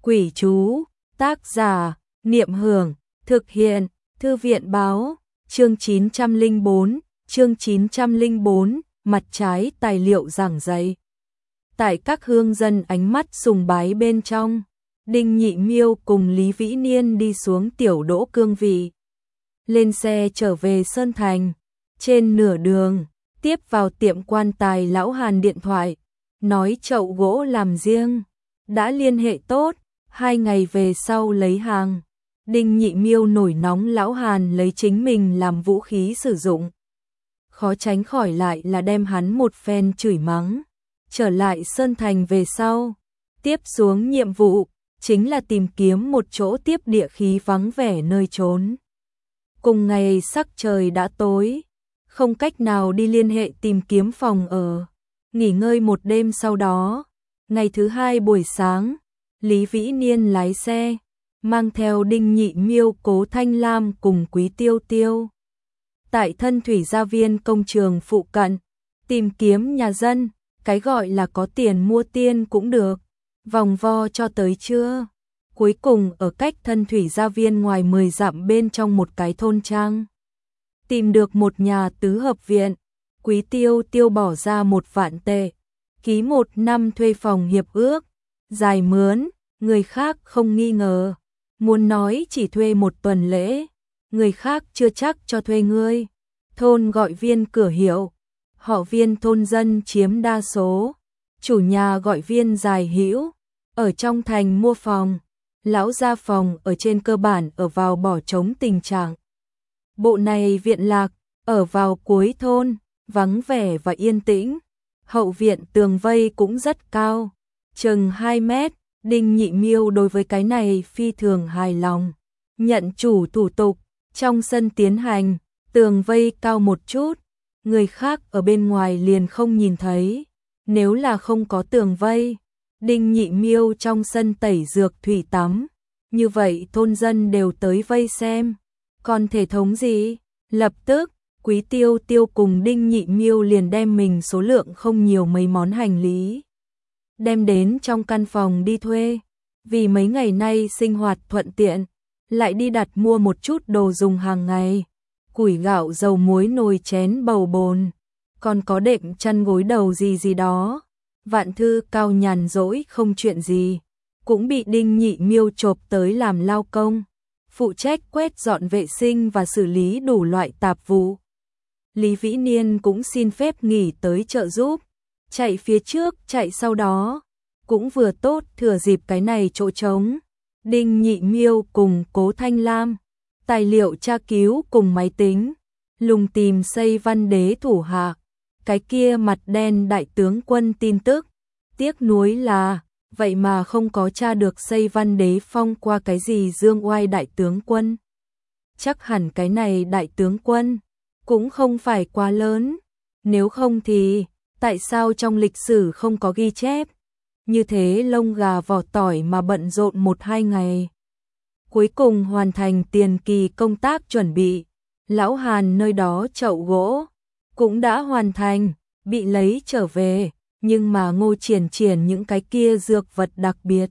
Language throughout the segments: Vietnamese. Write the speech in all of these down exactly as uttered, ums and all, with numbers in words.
Quỷ chú, tác giả, Niệm Hưởng, thực hiện, Thư viện báo, chương chín trăm lẻ bốn, chương chín trăm lẻ bốn, mặt trái tài liệu giảng dạy. Tại các hương dân ánh mắt sùng bái bên trong, Đinh Nhị Miêu cùng Lý Vĩ Niên đi xuống tiểu đỗ cương vị. Lên xe trở về Sơn Thành, trên nửa đường, tiếp vào tiệm quan tài lão Hàn điện thoại, nói chậu gỗ làm riêng, đã liên hệ tốt, hai ngày về sau lấy hàng. Đinh Nhị Miêu nổi nóng lão Hàn lấy chính mình làm vũ khí sử dụng. Khó tránh khỏi lại là đem hắn một phen chửi mắng. Trở lại Sơn Thành về sau, tiếp xuống nhiệm vụ, chính là tìm kiếm một chỗ tiếp địa khí vắng vẻ nơi trốn. Cùng ngày sắc trời đã tối, không cách nào đi liên hệ tìm kiếm phòng ở. Nghỉ ngơi một đêm sau đó, ngày thứ hai buổi sáng, Lý Vĩ Niên lái xe, mang theo Đinh Nhị Miêu, Cố Thanh Lam cùng Quý Tiêu Tiêu. Tại Thân Thủy Gia Viên công trường phụ cận, tìm kiếm nhà dân, cái gọi là có tiền mua tiên cũng được, vòng vo cho tới trưa. Cuối cùng ở cách Thân Thủy Gia Viên ngoài mười dặm bên trong một cái thôn trang, tìm được một nhà tứ hợp viện. Quý Tiêu Tiêu bỏ ra một vạn tệ, ký một năm thuê phòng hiệp ước, dài mướn, người khác không nghi ngờ. Muốn nói chỉ thuê một tuần lễ, người khác chưa chắc cho thuê ngươi. Thôn gọi Viên cửa hiệu, họ Viên thôn dân chiếm đa số, chủ nhà gọi Viên Dài Hữu, ở trong thành mua phòng, lão gia phòng ở trên cơ bản ở vào bỏ trống tình trạng. Bộ này viện lạc, ở vào cuối thôn, vắng vẻ và yên tĩnh, hậu viện tường vây cũng rất cao, chừng hai mét. Đinh Nhị Miêu đối với cái này phi thường hài lòng, nhận chủ thủ tục, trong sân tiến hành, tường vây cao một chút, người khác ở bên ngoài liền không nhìn thấy. Nếu là không có tường vây, Đinh Nhị Miêu trong sân tẩy dược thủy tắm, như vậy thôn dân đều tới vây xem. Còn thể thống gì? Lập tức, Quý Tiêu Tiêu cùng Đinh Nhị Miêu liền đem mình số lượng không nhiều mấy món hành lý đem đến trong căn phòng đi thuê, vì mấy ngày nay sinh hoạt thuận tiện, lại đi đặt mua một chút đồ dùng hàng ngày, củi gạo dầu muối nồi chén bầu bồn, còn có đệm chăn gối đầu gì gì đó. Vạn Thư Cao nhàn rỗi không chuyện gì, cũng bị Đinh Nhị Miêu chộp tới làm lao công, phụ trách quét dọn vệ sinh và xử lý đủ loại tạp vụ. Lý Vĩ Niên cũng xin phép nghỉ tới trợ giúp, chạy phía trước chạy sau đó, cũng vừa tốt thừa dịp cái này chỗ trống. Đinh Nhị Miêu cùng Cố Thanh Lam, tài liệu tra cứu cùng máy tính, lùng tìm Xây Văn Đế thủ hạ, cái kia mặt đen đại tướng quân tin tức. Tiếc nuối là, vậy mà không có tra được Xây Văn Đế phong qua cái gì dương oai đại tướng quân. Chắc hẳn cái này đại tướng quân cũng không phải quá lớn, nếu không thì tại sao trong lịch sử không có ghi chép? Như thế lông gà vỏ tỏi mà bận rộn một hai ngày. Cuối cùng hoàn thành tiền kỳ công tác chuẩn bị, lão Hàn nơi đó chậu gỗ cũng đã hoàn thành, bị lấy trở về, nhưng mà Ngô Triển Triển những cái kia dược vật đặc biệt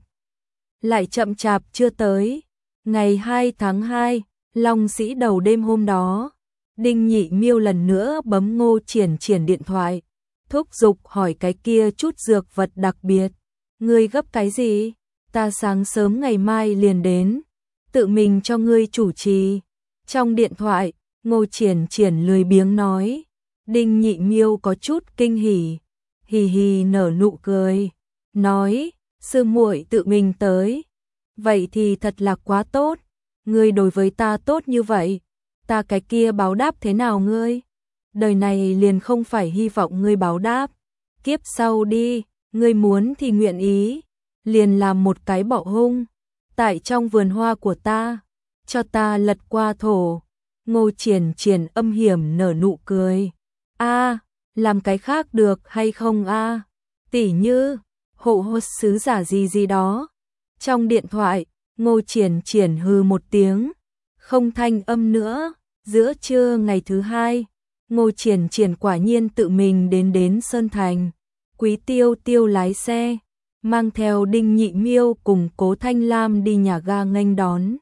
lại chậm chạp chưa tới. Ngày hai tháng hai, Long Sĩ đầu đêm hôm đó, Đinh Nhị Miêu lần nữa bấm Ngô Triển Triển điện thoại, thúc giục hỏi cái kia chút dược vật đặc biệt. Ngươi gấp cái gì? Ta sáng sớm ngày mai liền đến, tự mình cho ngươi chủ trì. Trong điện thoại, Ngô Triển Triển lười biếng nói. Đinh Nhị Miêu có chút kinh hỉ, hì hì nở nụ cười, nói, sư muội tự mình tới. Vậy thì thật là quá tốt, ngươi đối với ta tốt như vậy, ta cái kia báo đáp thế nào ngươi? Đời này liền không phải hy vọng ngươi báo đáp, kiếp sau đi, ngươi muốn thì nguyện ý, liền làm một cái bọ hung, tại trong vườn hoa của ta, cho ta lật qua thổ. Ngô Triển Triển âm hiểm nở nụ cười, a, làm cái khác được hay không a? Tỉ như, hộ hốt sứ giả gì gì đó. Trong điện thoại, Ngô Triển Triển hừ một tiếng, không thanh âm nữa. Giữa trưa ngày thứ hai, Ngô Triển Triển quả nhiên tự mình đến đến Sơn Thành. Quý Tiêu Tiêu lái xe, mang theo Đinh Nhị Miêu cùng Cố Thanh Lam đi nhà ga nghênh đón.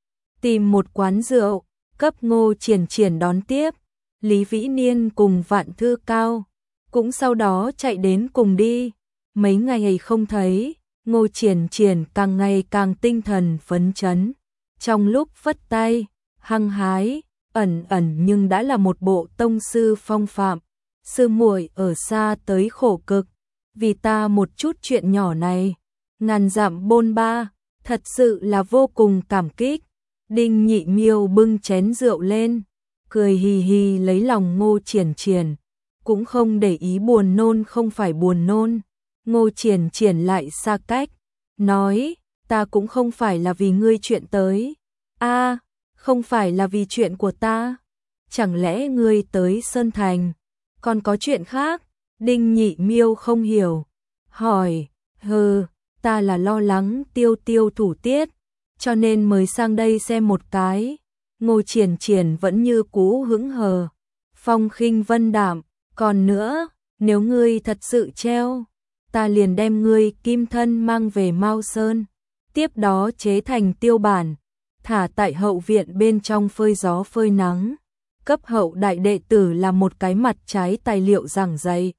Tìm một quán rượu, cấp Ngô Triển Triển đón tiếp. Lý Vĩ Niên cùng Vạn Thư Cao cũng sau đó chạy đến cùng đi. Mấy ngày không thấy, Ngô Triển Triển càng ngày càng tinh thần phấn chấn. Trong lúc vất tay, hăng hái, ẩn ẩn nhưng đã là một bộ tông sư phong phạm. Sư muội ở xa tới khổ cực, vì ta một chút chuyện nhỏ này, ngàn dặm bôn ba, thật sự là vô cùng cảm kích. Đinh Nhị Miêu bưng chén rượu lên, cười hì hì lấy lòng Ngô Triển Triển, cũng không để ý buồn nôn không phải buồn nôn. Ngô Triển Triển lại xa cách, nói, ta cũng không phải là vì ngươi chuyện tới. A, không phải là vì chuyện của ta? Chẳng lẽ ngươi tới Sơn Thành còn có chuyện khác? Đinh Nhị Miêu không hiểu, hỏi, hừ, ta là lo lắng Tiêu Tiêu thủ tiết, cho nên mới sang đây xem một cái. Ngô Triển Triển vẫn như cũ hững hờ, phong khinh vân đạm, còn nữa, nếu ngươi thật sự treo, ta liền đem ngươi kim thân mang về Mao Sơn, tiếp đó chế thành tiêu bản, thả tại hậu viện bên trong phơi gió phơi nắng, cấp hậu đại đệ tử là một cái mặt trái tài liệu giảng dạy.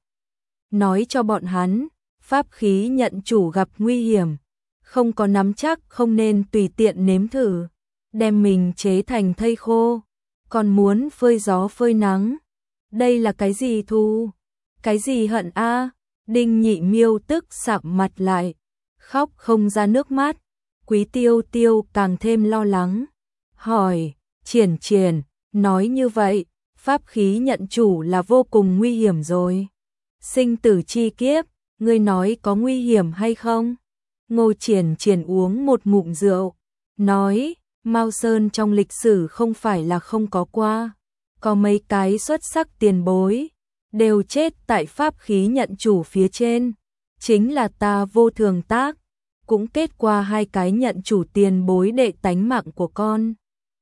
Nói cho bọn hắn, pháp khí nhận chủ gặp nguy hiểm, không có nắm chắc không nên tùy tiện nếm thử, đem mình chế thành thây khô, còn muốn phơi gió phơi nắng. Đây là cái gì thù? Cái gì hận a? Đinh Nhị Miêu tức sạm mặt lại, khóc không ra nước mắt. Quý Tiêu Tiêu càng thêm lo lắng, hỏi, Triển Triển, nói như vậy, pháp khí nhận chủ là vô cùng nguy hiểm rồi. Sinh tử chi kiếp, ngươi nói có nguy hiểm hay không? Ngô Triển Triển uống một ngụm rượu, nói, Mao Sơn trong lịch sử không phải là không có qua, có mấy cái xuất sắc tiền bối, đều chết tại pháp khí nhận chủ phía trên, chính là ta Vô Thường Tác, cũng kết qua hai cái nhận chủ tiền bối đệ tánh mạng của con.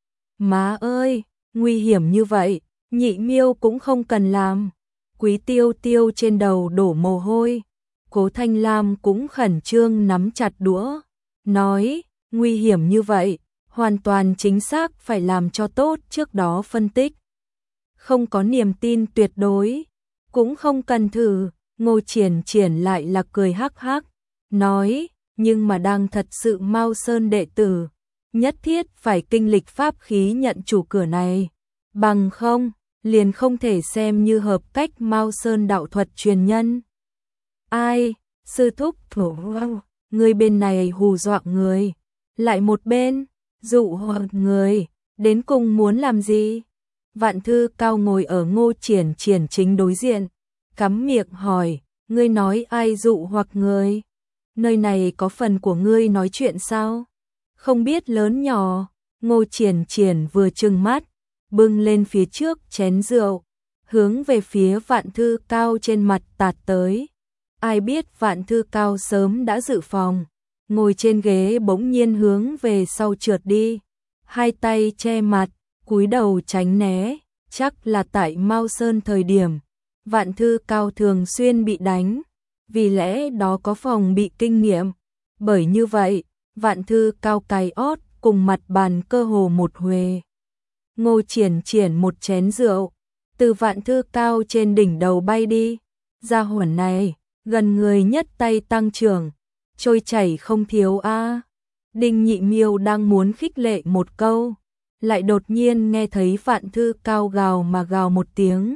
Má ơi, nguy hiểm như vậy, Nhị Miêu cũng không cần làm. Quý Tiêu Tiêu trên đầu đổ mồ hôi, Cố Thanh Lam cũng khẩn trương nắm chặt đũa, nói, nguy hiểm như vậy, hoàn toàn chính xác phải làm cho tốt trước đó phân tích. Không có niềm tin tuyệt đối, cũng không cần thử. Ngô Triển Triển lại là cười hắc hắc, nói, nhưng mà đang thật sự Mao Sơn đệ tử, nhất thiết phải kinh lịch pháp khí nhận chủ cửa này, bằng không, liền không thể xem như hợp cách Mao Sơn đạo thuật truyền nhân. Ai, sư thúc thổ người bên này hù dọa người, lại một bên, dụ hoặc người, đến cùng muốn làm gì? Vạn Thư Cao ngồi ở Ngô Triển Triển chính đối diện, cắm miệng hỏi, ngươi nói ai dụ hoặc người? Nơi này có phần của ngươi nói chuyện sao? Không biết lớn nhỏ. Ngô Triển Triển vừa trừng mắt, bưng lên phía trước chén rượu, hướng về phía Vạn Thư Cao trên mặt tạt tới. Ai biết Vạn Thư Cao sớm đã dự phòng, ngồi trên ghế bỗng nhiên hướng về sau trượt đi, hai tay che mặt, cúi đầu tránh né, chắc là tại Mao Sơn thời điểm, Vạn Thư Cao thường xuyên bị đánh, vì lẽ đó có phòng bị kinh nghiệm, bởi như vậy, Vạn Thư Cao cài ót cùng mặt bàn cơ hồ một huề. Ngô Triển Triển một chén rượu, từ Vạn Thư Cao trên đỉnh đầu bay đi, gia hỏa này, gần người nhất tay tăng trưởng, trôi chảy không thiếu a. Đinh Nhị Miêu đang muốn khích lệ một câu, lại đột nhiên nghe thấy Vạn Thư Cao gào mà gào một tiếng,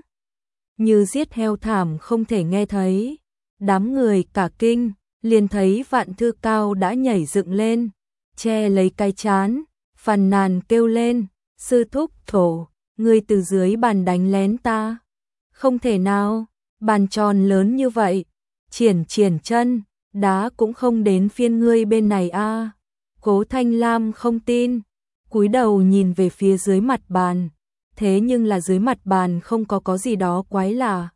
như giết heo thảm không thể nghe thấy. Đám người cả kinh, liền thấy Vạn Thư Cao đã nhảy dựng lên, che lấy cái trán, phàn nàn kêu lên, sư thúc thổ, ngươi từ dưới bàn đánh lén ta. Không thể nào, bàn tròn lớn như vậy, Triển Triển chân, đá cũng không đến phiên ngươi bên này a. Cố Thanh Lam không tin, cúi đầu nhìn về phía dưới mặt bàn, thế nhưng là dưới mặt bàn không có có gì đó quái lạ.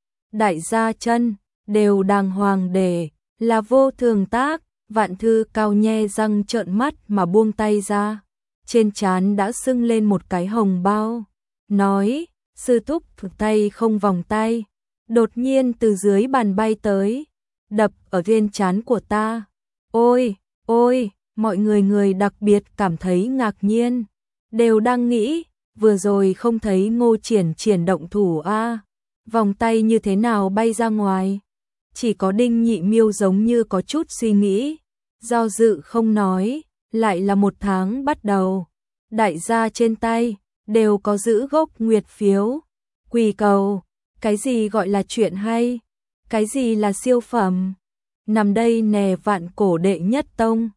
Đại gia chân, đều đàng hoàng để, là Vô Thường Tác. Vạn Thư Cao nhe răng trợn mắt mà buông tay ra, trên trán đã sưng lên một cái hồng bao, nói, sư thúc tay không vòng tay, đột nhiên từ dưới bàn bay tới, đập ở trên trán của ta. Ôi, ôi, mọi người người đặc biệt cảm thấy ngạc nhiên, đều đang nghĩ, vừa rồi không thấy Ngô Triển Triển động thủ a, vòng tay như thế nào bay ra ngoài? Chỉ có Đinh Nhị Miêu giống như có chút suy nghĩ, do dự không nói, lại là một tháng bắt đầu. Đại gia trên tay đều có giữ gốc nguyệt phiếu, quỳ cầu, cái gì gọi là chuyện hay, cái gì là siêu phẩm. Nằm đây nè vạn cổ đệ nhất tông,